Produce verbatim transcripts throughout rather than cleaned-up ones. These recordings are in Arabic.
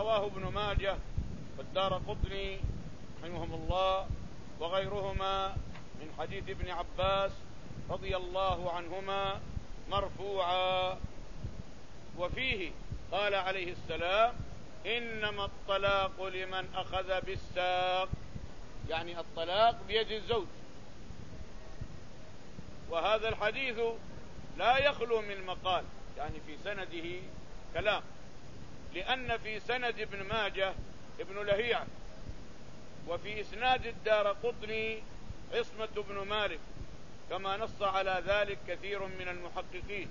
رواه ابن ماجه والدارقطني رحمهم الله وغيرهما من حديث ابن عباس رضي الله عنهما مرفوعا، وفيه قال عليه السلام: إنما الطلاق لمن أخذ بالساق، يعني الطلاق بيد الزوج. وهذا الحديث لا يخلو من مقال، يعني في سنده كلام، لأن في سند ابن ماجه ابن لهيعة، وفي إسناد الدارقطني عصمة بن مالك، كما نص على ذلك كثير من المحققين.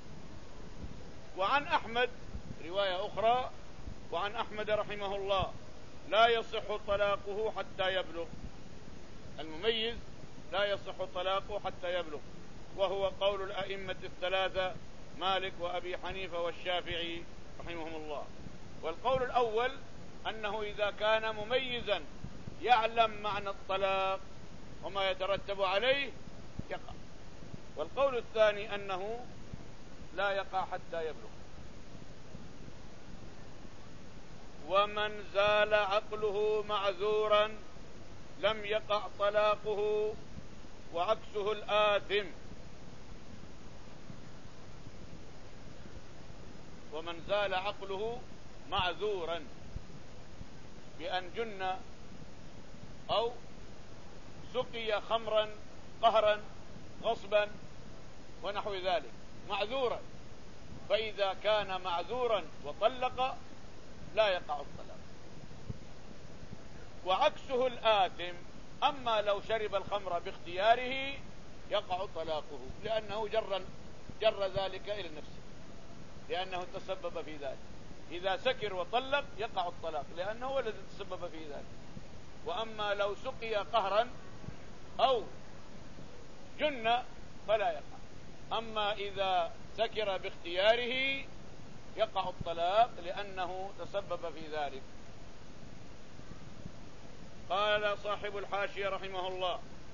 وعن أحمد رواية أخرى، وعن أحمد رحمه الله: لا يصح طلاقه حتى يبلغ، المميز لا يصح طلاقه حتى يبلغ، وهو قول الأئمة الثلاثة مالك وأبي حنيفة والشافعي رحمهم الله. والقول الأول أنه إذا كان مميزا يعلم معنى الطلاق وما يترتب عليه يقع. والقول الثاني أنه لا يقع حتى يبلغ. ومن زال عقله معذورا لم يقع طلاقه، وعكسه الآثم. ومن زال عقله معذورا بأن جن أو سقي خمرا قهرا غصبا ونحو ذلك، معذورا، فإذا كان معذورا وطلق لا يقع الطلاق. وعكسه الآثم، أما لو شرب الخمر باختياره يقع طلاقه، لأنه جر جر ذلك إلى نفسه، لأنه تسبب في ذلك. إذا سكر وطلق يقع الطلاق، لأنه هو الذي تسبب في ذلك. وأما لو سقي قهرا أو جن فلا يقع. أما إذا سكر باختياره يقع الطلاق، لأنه تسبب في ذلك. قال صاحب الحاشية رحمه الله: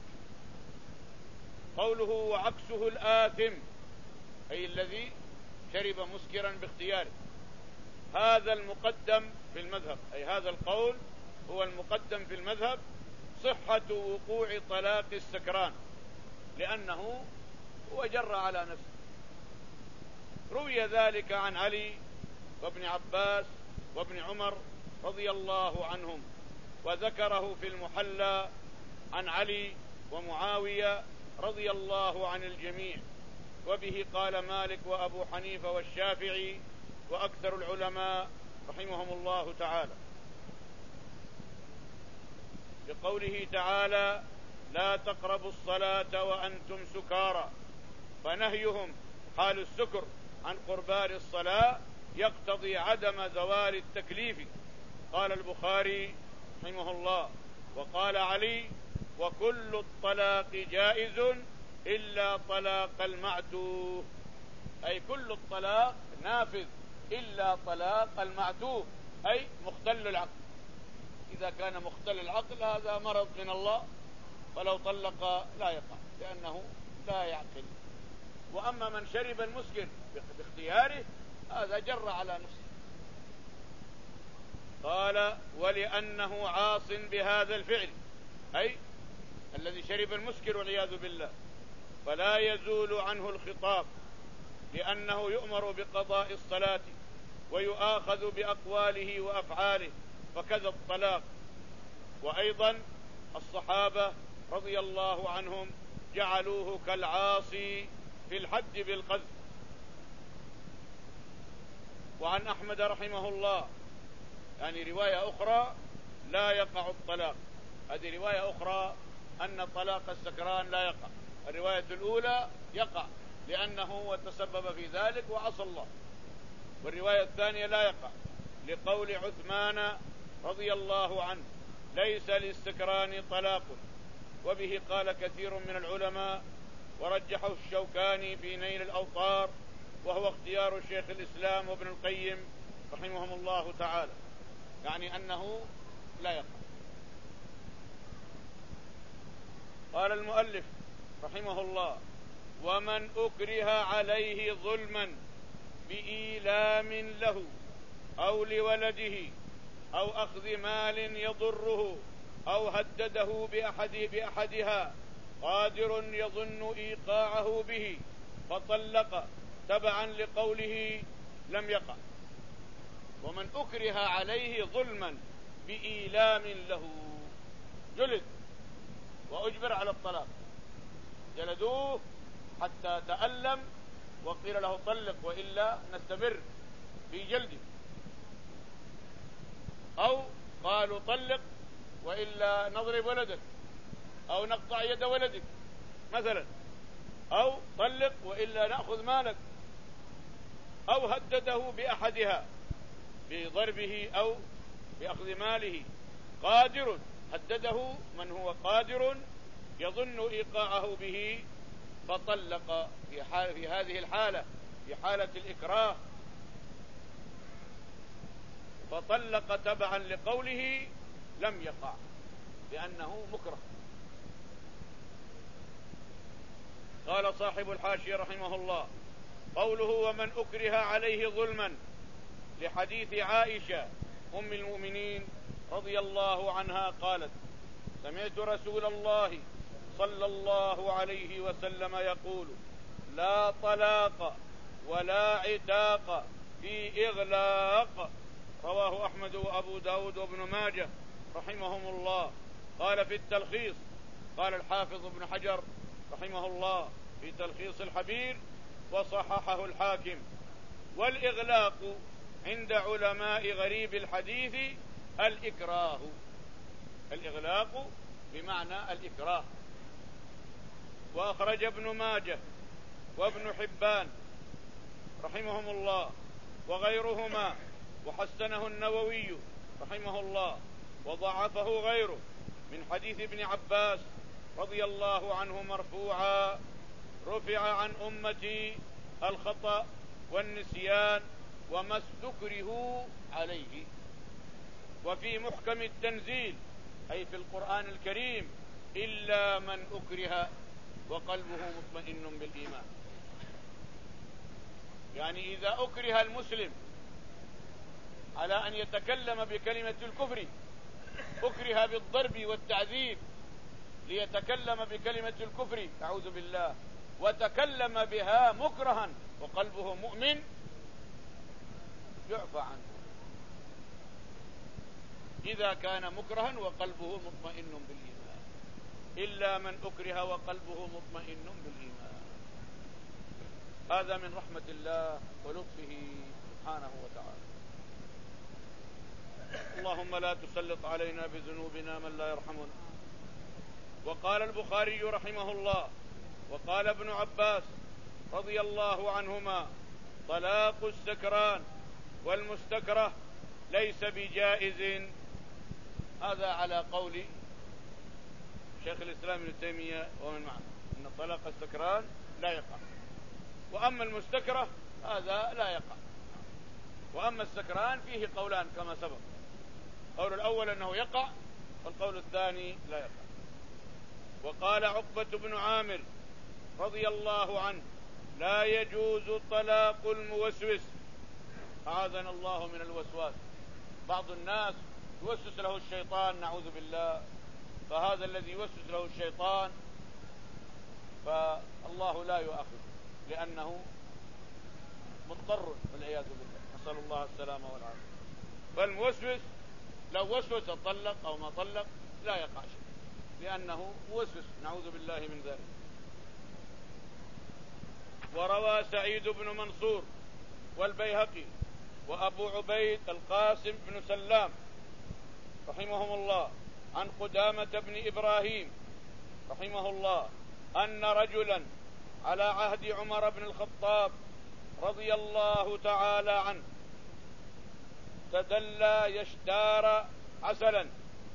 قوله وعكسه الآثم، أي الذي شرب مسكرا باختياره، هذا المقدم في المذهب، أي هذا القول هو المقدم في المذهب، صحة وقوع طلاق السكران، لأنه هو جر على نفسه. روي ذلك عن علي وابن عباس وابن عمر رضي الله عنهم، وذكره في المحلى عن علي ومعاوية رضي الله عن الجميع، وبه قال مالك وأبو حنيفة والشافعي وأكثر العلماء رحمهم الله تعالى. بقوله تعالى: لا تقربوا الصلاة وأنتم سكارى، فنهيهم حال السكر عن قربان الصلاة يقتضي عدم زوال التكليف. قال البخاري رحمه الله: وقال علي: وكل الطلاق جائز إلا طلاق المعتوه، أي كل الطلاق نافذ إلا طلاق المعتوه، أي مختل العقل. إذا كان مختل العقل هذا مرض من الله، فلو طلق لا يقع، لأنه لا يعقل. وأما من شرب المسكر باختياره هذا جر على نفسه. قال: ولأنه عاص بهذا الفعل، أي الذي شرب المسكر والعياذ بالله، فلا يزول عنه الخطاب، لأنه يؤمر بقضاء الصلاة ويؤاخذ بأقواله وأفعاله، فكذا الطلاق. وأيضا الصحابة رضي الله عنهم جعلوه كالعاصي في الحد بالقذف. وعن أحمد رحمه الله يعني رواية أخرى لا يقع الطلاق، هذه رواية أخرى أن طلاق السكران لا يقع. الرواية الأولى يقع لأنه تسبب في ذلك وعصى الله، والرواية الثانية لا يقع لقول عثمان رضي الله عنه: ليس للسكران طلاق. وبه قال كثير من العلماء، ورجحه الشوكاني في نيل الأوطار، وهو اختيار شيخ الإسلام وابن القيم رحمهم الله تعالى، يعني أنه لا يقع. قال المؤلف رحمه الله: ومن أكره عليه ظلما بإيلام له أو لولده أو أخذ مال يضره أو هدده بأحد بأحدها قادر يظن إيقاعه به فطلق تبعا لقوله لم يقع. ومن أكره عليه ظلما بإيلام له جلد وأجبر على الطلاق، جلدوه حتى تألم وقيل له طلق وإلا نستمر في جلده، أو قالوا طلق وإلا نضرب ولدك أو نقطع يد ولدك مثلا، أو طلق وإلا نأخذ مالك، أو هدده بأحدها بضربه أو بأخذ ماله. قادر هدده من هو قادر يظن إيقاعه به فطلق في, حال في هذه الحالة في حالة الإكراه فطلق تبعا لقوله لم يقع لأنه مكره. قال صاحب الحاشية رحمه الله: قوله ومن أكره عليه ظلما لحديث عائشة أم المؤمنين رضي الله عنها قالت: سمعت رسول الله صلى الله عليه وسلم يقول: لا طلاق ولا عتاق في إغلاق. رواه أحمد وأبو داود وابن ماجه رحمهم الله. قال في التلخيص، قال الحافظ ابن حجر رحمه الله في تلخيص الحبير وصححه الحاكم: والإغلاق عند علماء غريب الحديث الإكراه. الإغلاق بمعنى الإكراه. وأخرج ابن ماجه وابن حبان رحمهم الله وغيرهما وحسنه النووي رحمه الله وضعفه غيره من حديث ابن عباس رضي الله عنه مرفوعا: رفع عن أمتي الخطأ والنسيان وما استكرهوا عليه. وفي محكم التنزيل أي في القرآن الكريم: إلا من أكره وقلبه مطمئن بالإيمان. يعني إذا أكره المسلم على أن يتكلم بكلمة الكفر، أكره بالضرب والتعذيب ليتكلم بكلمة الكفر أعوذ بالله، وتكلم بها مكرها وقلبه مؤمن، يعفى عنه إذا كان مكرها وقلبه مطمئن بالإيمان. إلا من أكره وقلبه مطمئن بالإيمان. هذا من رحمة الله ولطفه سبحانه وتعالى. اللهم لا تسلط علينا بذنوبنا من لا يرحمنا. وقال البخاري رحمه الله: وقال ابن عباس رضي الله عنهما: طلاق السكران والمستكره ليس بجائز. هذا على قول شيخ الإسلام ابن تيمية ومن معه أن طلاق السكران لا يقع، وأما المستكره هذا لا يقع. وأما السكران فيه قولان كما سبق: القول الأول أنه يقع، والقول الثاني لا يقع. وقال عقبة بن عامر رضي الله عنه: لا يجوز طلاق الموسوس. أعاذنا الله من الوسواس. بعض الناس يوسوس له الشيطان نعوذ بالله، فهذا الذي يوسوس له الشيطان فالله لا يؤاخذه لأنه مضطر والعياذ بالله، نسأل الله السلامة والعافية. فالموسوس لو وسوس طلق أو ما طلق لا يقع شيء لأنه موسوس نعوذ بالله من ذلك. وروى سعيد بن منصور والبيهقي وأبو عبيد القاسم بن سلام رحمهم الله عن قدامة بن إبراهيم رحمه الله أن رجلا على عهد عمر بن الخطاب رضي الله تعالى عنه تدلى يشتار عسلا،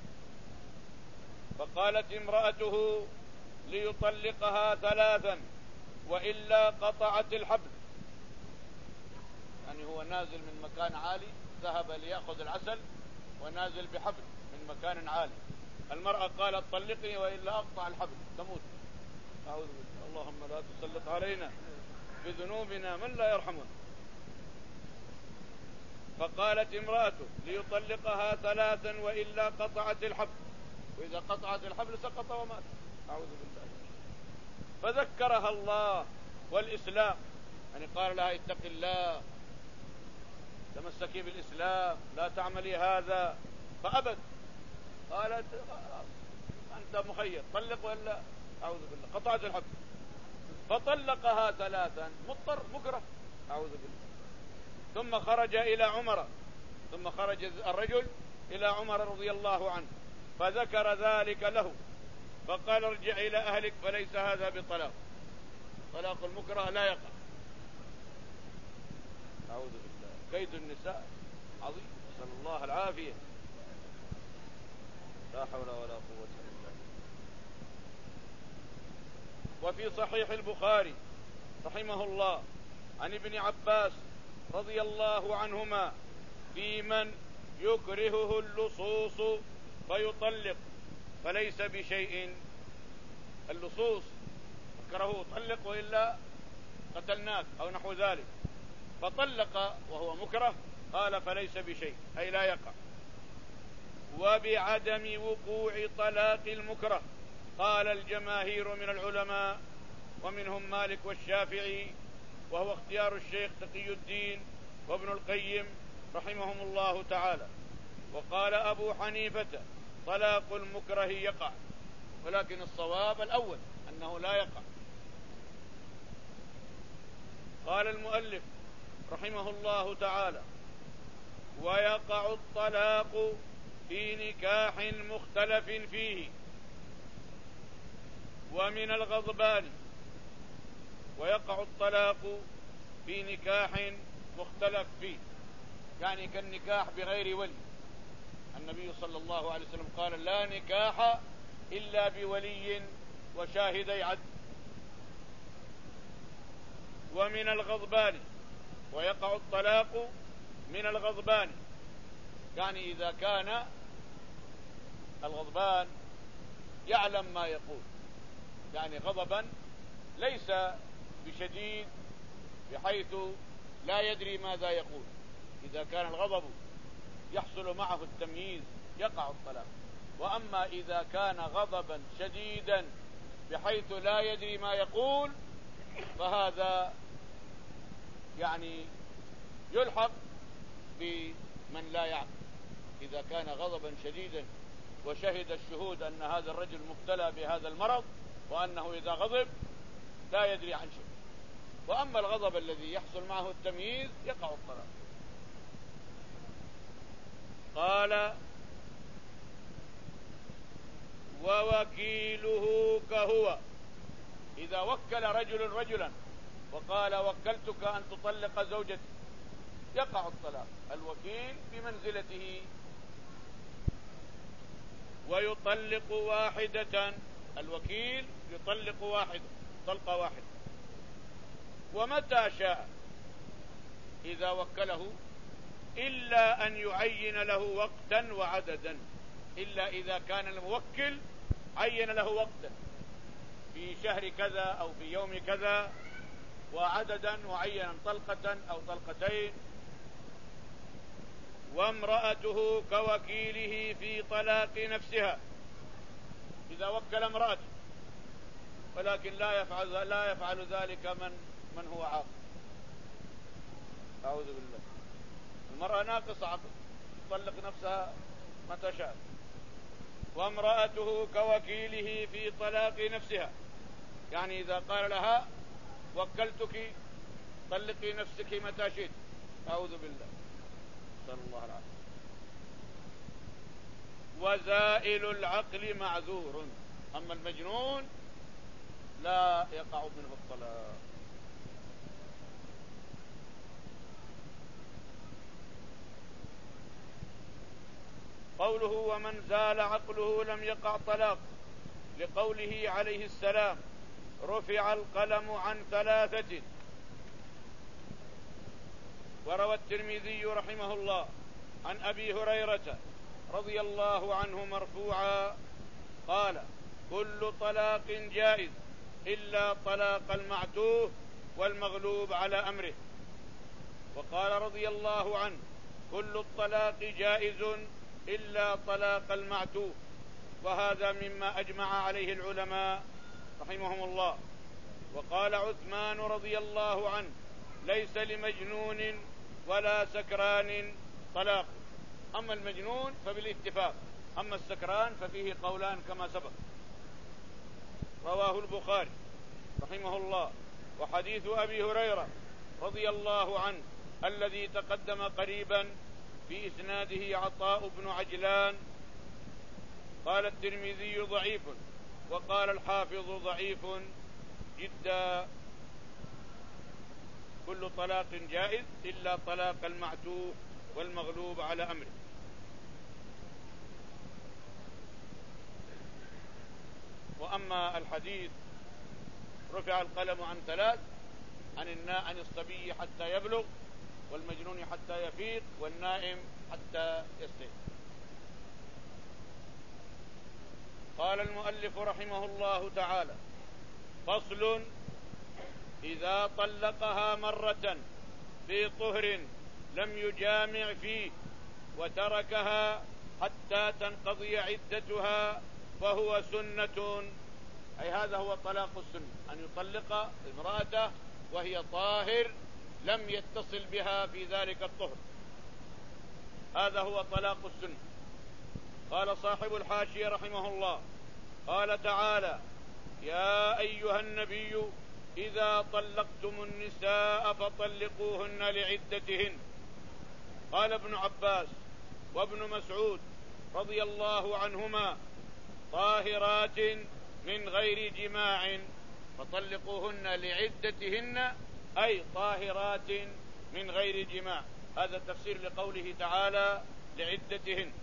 فقالت امرأته ليطلقها ثلاثا وإلا قطعت الحبل. يعني هو نازل من مكان عالي ذهب ليأخذ العسل ونازل بحبل من مكان عالي، المرأة قالت طلقني وإلا أقطع الحبل تموت. أعوذ بالله. اللهم لا تسلط علينا بذنوبنا من لا يرحمنا. فقالت امرأته ليطلقها ثلاثا وإلا قطعت الحبل، وإذا قطعت الحبل سقط ومات. أعوذ بالله. فذكرها الله والإسلام، يعني قال لها اتق الله، تمسكي بالإسلام، لا تعملي هذا، فأبت. قالت أنت مخير، طلق ولا. أعوذ بالله. قطعت الحبل فطلقها ثلاثا، مضطر مكره. أعوذ بالله. ثم خرج إلى عمر، ثم خرج الرجل إلى عمر رضي الله عنه فذكر ذلك له، فقال ارجع إلى أهلك فليس هذا بطلاق، طلاق المكره لا يقع. أعوذ بالله. كيد النساء عظيم، نسأل الله العافية. لا حول ولا قوة إلا بالله. وفي صحيح البخاري رحمه الله عن ابن عباس رضي الله عنهما في من يكرهه اللصوص فيطلق فليس بشيء. اللصوص كرهه طلق وإلا قتلناك أو نحو ذلك، فطلق وهو مكره، قال فليس بشيء، أي لا يقع. وبعدم وقوع طلاق المكره قال الجماهير من العلماء، ومنهم مالك والشافعي، وهو اختيار الشيخ تقي الدين وابن القيم رحمهم الله تعالى. وقال أبو حنيفة طلاق المكره يقع، ولكن الصواب الأول أنه لا يقع. قال المؤلف رحمه الله تعالى ويقع الطلاق في نكاح مختلف فيه ومن الغضبان. ويقع الطلاق في نكاح مختلف فيه، يعني كالنكاح بغير ولي. النبي صلى الله عليه وسلم قال لا نكاح إلا بولي وشاهدي عدل. ومن الغضبان. ويقع الطلاق من الغضبان، يعني إذا كان الغضبان يعلم ما يقول، يعني غضبا ليس بشديد بحيث لا يدري ماذا يقول. إذا كان الغضب يحصل معه التمييز يقع الطلاق. وأما إذا كان غضبا شديدا بحيث لا يدري ما يقول فهذا يعني يلحق بمن لا يعقل. إذا كان غضبا شديدا وشهد الشهود أن هذا الرجل مبتلى بهذا المرض وأنه إذا غضب لا يدري عن شيء. وأما الغضب الذي يحصل معه التمييز يقع الطلاق. قال ووكيله كهو. إذا وكل رجل رجلا وقال وكلتك أن تطلق زوجتي يقع الطلاق، الوكيل بمنزلته. ويطلق واحدة، الوكيل يطلق واحدة طلقة واحدة ومتى شاء إذا وكله، إلا أن يعين له وقتا وعددا، إلا إذا كان الموكل عين له وقتا في شهر كذا أو في يوم كذا، وعددا معينا طلقة أو طلقتين. وامرأته كوكيله في طلاق نفسها، إذا وكل امرأته ولكن لا يفعل لا يفعل ذلك من من هو عاقل. أعوذ بالله. المرأة ناقصة عقل تطلق نفسها متى شاء. وامرأته كوكيله في طلاق نفسها، يعني إذا قال لها وكلتك طلقي نفسك متى شئت. أعوذ بالله، نسأل الله العافية. وزائل العقل معذور، أما المجنون لا يقع منه الطلاق. قوله ومن زال عقله لم يقع طلاق، لقوله عليه السلام رفع القلم عن ثلاثة. وروى الترمذي رحمه الله عن أبي هريرة رضي الله عنه مرفوعا قال كل طلاق جائز إلا طلاق المعتوه والمغلوب على أمره. وقال رضي الله عنه كل الطلاق جائز إلا طلاق المعتوه، وهذا مما أجمع عليه العلماء رحمهم الله. وقال عثمان رضي الله عنه: ليس لمجنون ولا سكران طلاق. أما المجنون فبالاتفاق، أما السكران ففيه قولان كما سبق. رواه البخاري رحمه الله. وحديث أبي هريرة رضي الله عنه الذي تقدم قريبا في إسناده عطاء بن عجلان، قال الترمذي ضعيف، وقال الحافظ ضعيف جدا. كل طلاق جائز إلا طلاق المعتوه والمغلوب على أمره. وأما الحديث: رفع القلم عن ثلاث، عن الناء عن الصبي حتى يبلغ، والمجنون حتى يفيق، والنائم حتى يستيقظ. قال المؤلف رحمه الله تعالى: فصل: إذا طلقها مرة في طهر لم يجامع فيه وتركها حتى تنقضي عدتها فهو سنة. أي هذا هو طلاق السنة، أن يطلق امرأته وهي طاهر لم يتصل بها في ذلك الطهر، هذا هو طلاق السنة. قال صاحب الحاشية رحمه الله: قال تعالى: يا أيها النبي إذا طلقتم النساء فطلقوهن لعدتهن. قال ابن عباس وابن مسعود رضي الله عنهما: طاهرات من غير جماع، فطلقوهن لعدتهن أي طاهرات من غير جماع. هذا تفسير لقوله تعالى لعدتهن.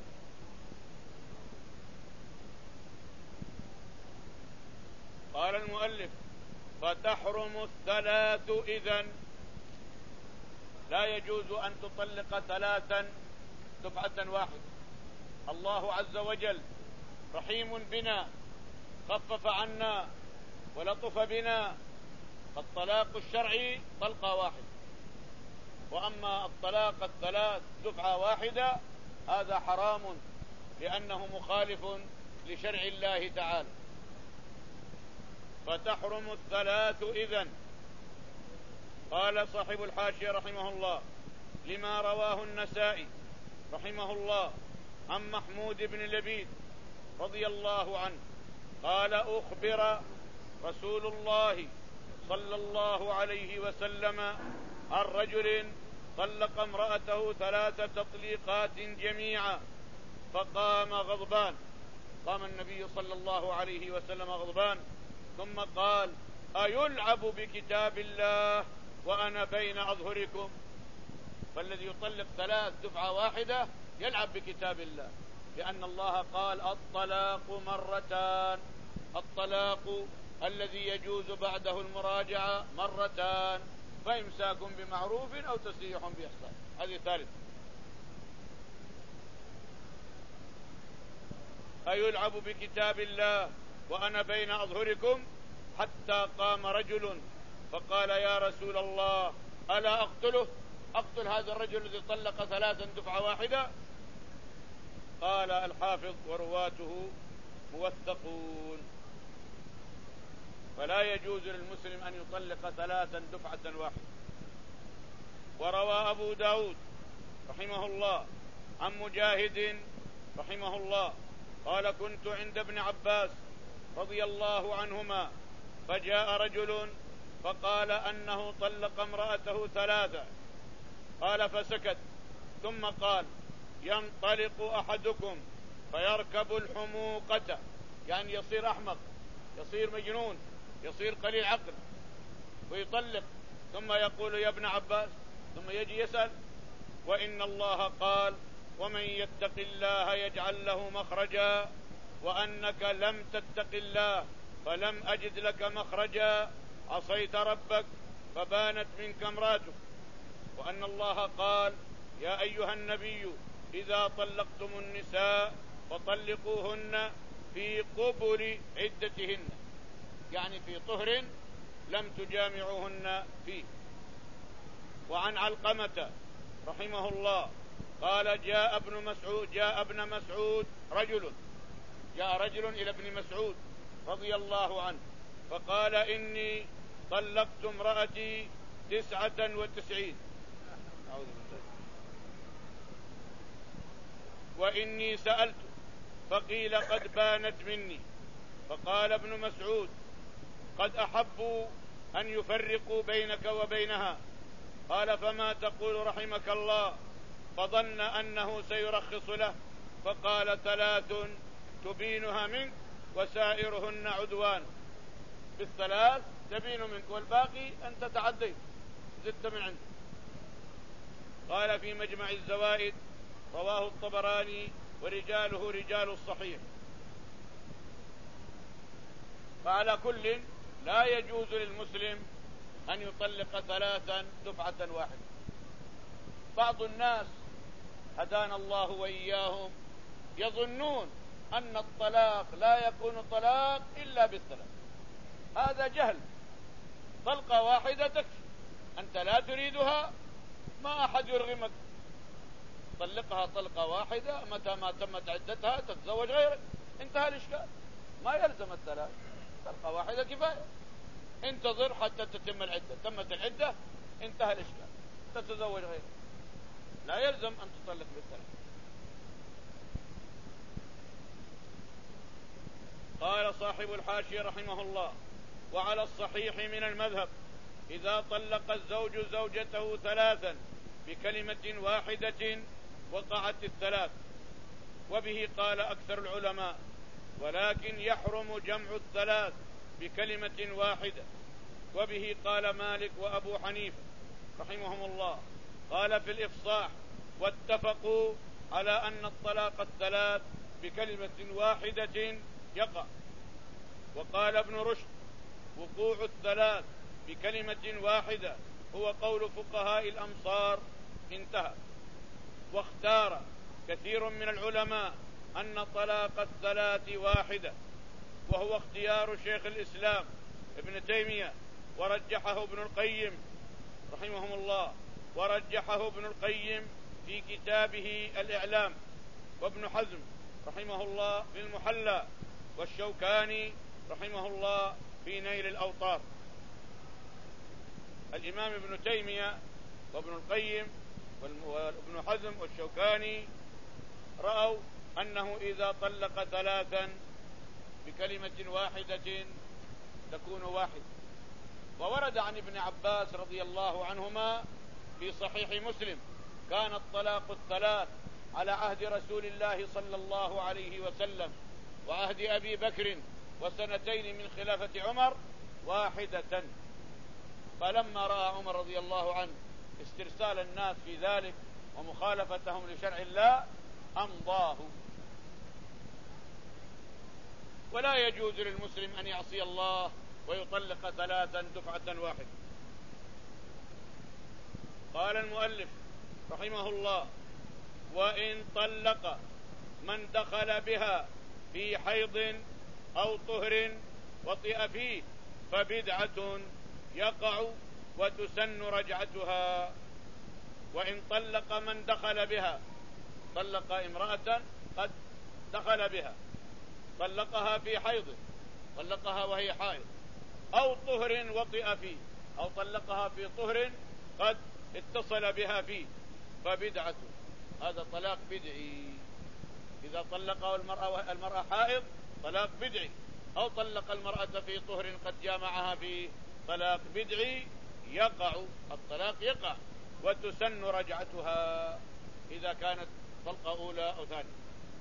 قال المؤلف: فتحرم الثلاث إذن، لا يجوز أن تطلق ثلاثا دفعة واحدة. الله عز وجل رحيم بنا، خفف عنا ولطف بنا، فالطلاق الشرعي طلقة واحدة، وأما الطلاق الثلاث دفعة واحدة هذا حرام لأنه مخالف لشرع الله تعالى. فتحرم الثلاث إذن. قال صاحب الحاشية رحمه الله: لما رواه النسائي رحمه الله عن محمود بن لبيد رضي الله عنه قال: أخبر رسول الله صلى الله عليه وسلم عن رجل طلق امرأته ثلاث تطليقات جميعا، فقام غضبان. قام النبي صلى الله عليه وسلم غضبان، ثم قال: أيلعب بكتاب الله وأنا بين أظهركم؟ فالذي يطلق ثلاث دفعة واحدة يلعب بكتاب الله، لأن الله قال: الطلاق مرتان. الطلاق الذي يجوز بعده المراجعة مرتان، فإمساك بمعروف أو تسريح بإحسان. هذه ثالث. أيلعب بكتاب الله وأنا بين أظهركم، حتى قام رجل فقال: يا رسول الله ألا أقتله؟ أقتل هذا الرجل الذي طلق ثلاثا دفعة واحدة؟ قال الحافظ: ورواته موثقون. فلا يجوز للمسلم أن يطلق ثلاثا دفعة واحدة. وروى أبو داود رحمه الله عن مجاهد رحمه الله قال: كنت عند ابن عباس رضي الله عنهما، فجاء رجل فقال أنه طلق امرأته ثلاثة. قال فسكت، ثم قال: ينطلق أحدكم فيركب الحموقة، يعني يصير أحمق، يصير مجنون، يصير قليل عقل، ويطلق، ثم يقول: يا ابن عباس، ثم يجي يسأل: وإن الله قال: ومن يتق الله يجعل له مخرجا، وأنك لم تتق الله فلم أجد لك مخرجا، عصيت ربك فبانت منك امراتك. وأن الله قال: يا أيها النبي إذا طلقتم النساء فطلقوهن في قبل عدتهن، يعني في طهر لم تجامعوهن فيه. وعن علقمة رحمه الله قال جاء ابن مسعود جاء ابن مسعود رجل جاء رجل إلى ابن مسعود رضي الله عنه فقال إني طلقت امرأتي تسعة وتسعين أعوذ بالله وإني سألت فقيل قد بانت مني. فقال ابن مسعود قد أحبوا أن يفرقوا بينك وبينها. قال فما تقول رحمك الله؟ فظن أنه سيرخص له فقال ثلاث تبينها منك وسائرهن عدوان. بالثلاث تبين منك والباقي أنت تعديت زدت من عندك. قال في مجمع الزوائد رواه الطبراني ورجاله رجال الصحيح. فعلى كل لا يجوز للمسلم أن يطلق ثلاثا دفعة واحدة. بعض الناس هدانا الله وإياهم يظنون أن الطلاق لا يكون طلاق إلا بالثلاث. هذا جهل. طلقة واحدة تكفي. أنت لا تريدها ما أحد يرغمك، طلقها طلقة واحدة، متى ما تمت عدتها تتزوج غيرك، انتهى الإشكال. ما يلزم الثلاث، طلقة واحدة كفاية. انتظر حتى تتم العدة، تمت العدة انتهى الإشكال، تتزوج غيرك، لا يلزم أن تطلق بالثلاث. قال صاحب الحاشية رحمه الله: وعلى الصحيح من المذهب إذا طلق الزوج زوجته ثلاثا بكلمة واحدة وقعت الثلاث، وبه قال أكثر العلماء، ولكن يحرم جمع الثلاث بكلمة واحدة، وبه قال مالك وأبو حنيفة رحمهم الله. قال في الإفصاح: واتفقوا على أن الطلاق الثلاث بكلمة واحدة يقع. وقال ابن رشد: وقوع الثلاث بكلمة واحدة هو قول فقهاء الأمصار، انتهى. واختار كثير من العلماء أن طلاق الثلاث واحدة، وهو اختيار شيخ الإسلام ابن تيمية، ورجحه ابن القيم رحمهم الله، ورجحه ابن القيم في كتابه الإعلام، وابن حزم رحمه الله في المحلى، والشوكاني رحمه الله في نيل الأوطار. الإمام ابن تيمية وابن القيم وابن حزم والشوكاني رأوا أنه إذا طلق ثلاثا بكلمة واحدة تكون واحد. وورد عن ابن عباس رضي الله عنهما في صحيح مسلم: كان الطلاق الثلاث على عهد رسول الله صلى الله عليه وسلم وعهد أبي بكر وسنتين من خلافة عمر واحدة. فلما رأى عمر رضي الله عنه استرسال الناس في ذلك ومخالفتهم لشرع الله أمضاه. ولا يجوز للمسلم أن يعصي الله ويطلق ثلاثا دفعة واحدة. قال المؤلف رحمه الله: وإن طلق من دخل بها في حيض أو طهر وطئ فيه فبدعة يقع وتسن رجعتها. وإن طلق من دخل بها، طلق امرأة قد دخل بها، طلقها في حيض، طلقها وهي حائض، أو طهر وطئ فيه، أو طلقها في طهر قد اتصل بها فيه، فبدعة، هذا طلاق بدعي. إذا طلقه المرأة المرأة حائض طلاق بدعي، أو طلق المرأة في طهر قد جامعها فيه طلاق بدعي، يقع الطلاق يقع وتسن رجعتها إذا كانت طلقة أولى أو ثانية.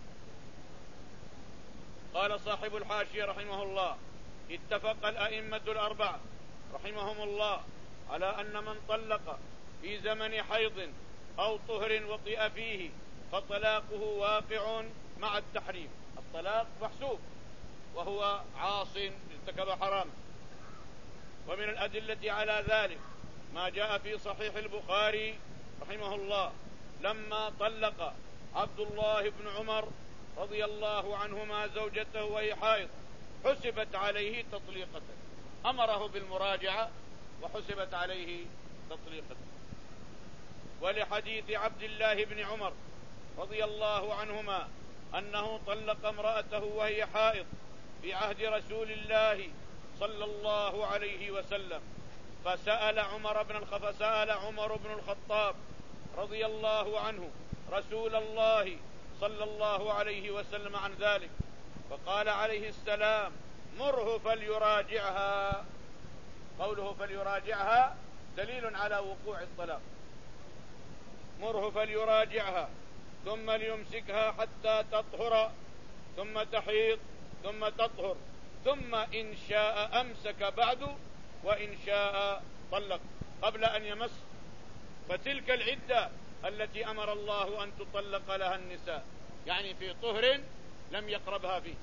قال صاحب الحاشية رحمه الله: اتفق الأئمة الأربعة رحمهم الله على أن من طلق في زمن حيض أو طهر وطئ فيه فطلاقه واقع مع التحريم. الطلاق محسوب وهو عاص ارتكب حرام. ومن الأدلة على ذلك ما جاء في صحيح البخاري رحمه الله لما طلق عبد الله بن عمر رضي الله عنهما زوجته وهي حائض، حسبت عليه تطليقة، أمره بالمراجعة وحسبت عليه تطليقة. ولحديث عبد الله بن عمر رضي الله عنهما أنه طلق امرأته وهي حائض في عهد رسول الله صلى الله عليه وسلم، فسأل عمر بن الخطاب فسأل عمر بن الخطاب رضي الله عنه رسول الله صلى الله عليه وسلم عن ذلك، فقال عليه السلام: مره فليراجعها. قوله فليراجعها دليل على وقوع الطلاق. مره فليراجعها ثم ليمسكها حتى تطهر ثم تحيض ثم تطهر، ثم إن شاء أمسك بعد وإن شاء طلق قبل أن يمس. فتلك العدة التي أمر الله أن تطلق لها النساء، يعني في طهر لم يقربها فيه.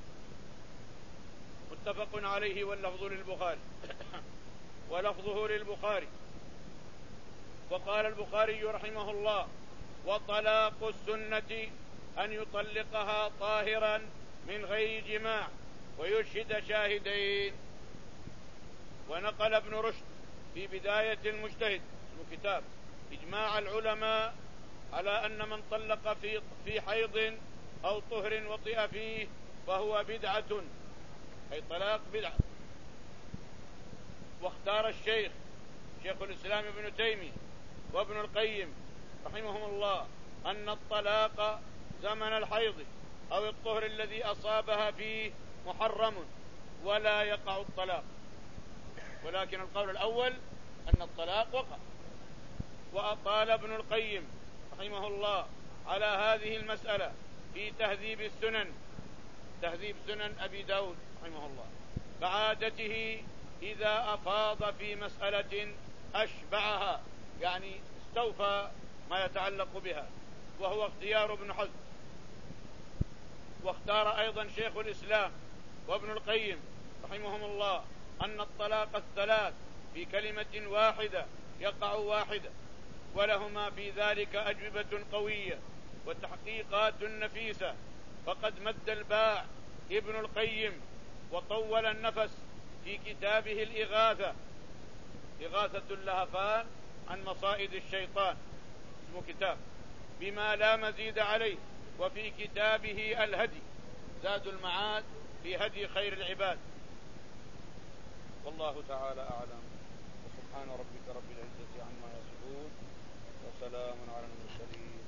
متفق عليه واللفظ للبخاري ولفظه للبخاري. وقال البخاري رحمه الله: وطلاق السنة أن يطلقها طاهرا من غير جماع ويشهد شاهدين. ونقل ابن رشد في بداية المجتهد كتاب إجماع العلماء على أن من طلق في في حيض أو طهر وطئ فيه فهو بدعة، أي طلاق بدعة. واختار الشيخ شيخ الإسلام ابن تيمية وابن القيم رحمهم الله أن الطلاق زمن الحيض أو الطهر الذي أصابها فيه محرم ولا يقع الطلاق، ولكن القول الأول أن الطلاق وقع. وأطال ابن القيم رحمه الله على هذه المسألة في تهذيب السنن، تهذيب سنن أبي داود رحمه الله، كعادته إذا أفاض في مسألة أشبعها، يعني استوفى ما يتعلق بها، وهو اختيار ابن حزم. واختار أيضا شيخ الإسلام وابن القيم رحمهم الله أن الطلاق الثلاث في كلمة واحدة يقع واحدة، ولهما في ذلك أجوبة قوية وتحقيقات نفيسة. فقد مد الباع ابن القيم وطول النفس في كتابه الإغاثة، إغاثة اللهفان عن مصائد الشيطان، اسمه كتاب، بما لا مزيد عليه. وفي كتابه الهدي زاد المعاد في هدي خير العباد. والله تعالى أعلم، وسبحان ربك رب العزة عما يصفون، وسلام على المرسلين.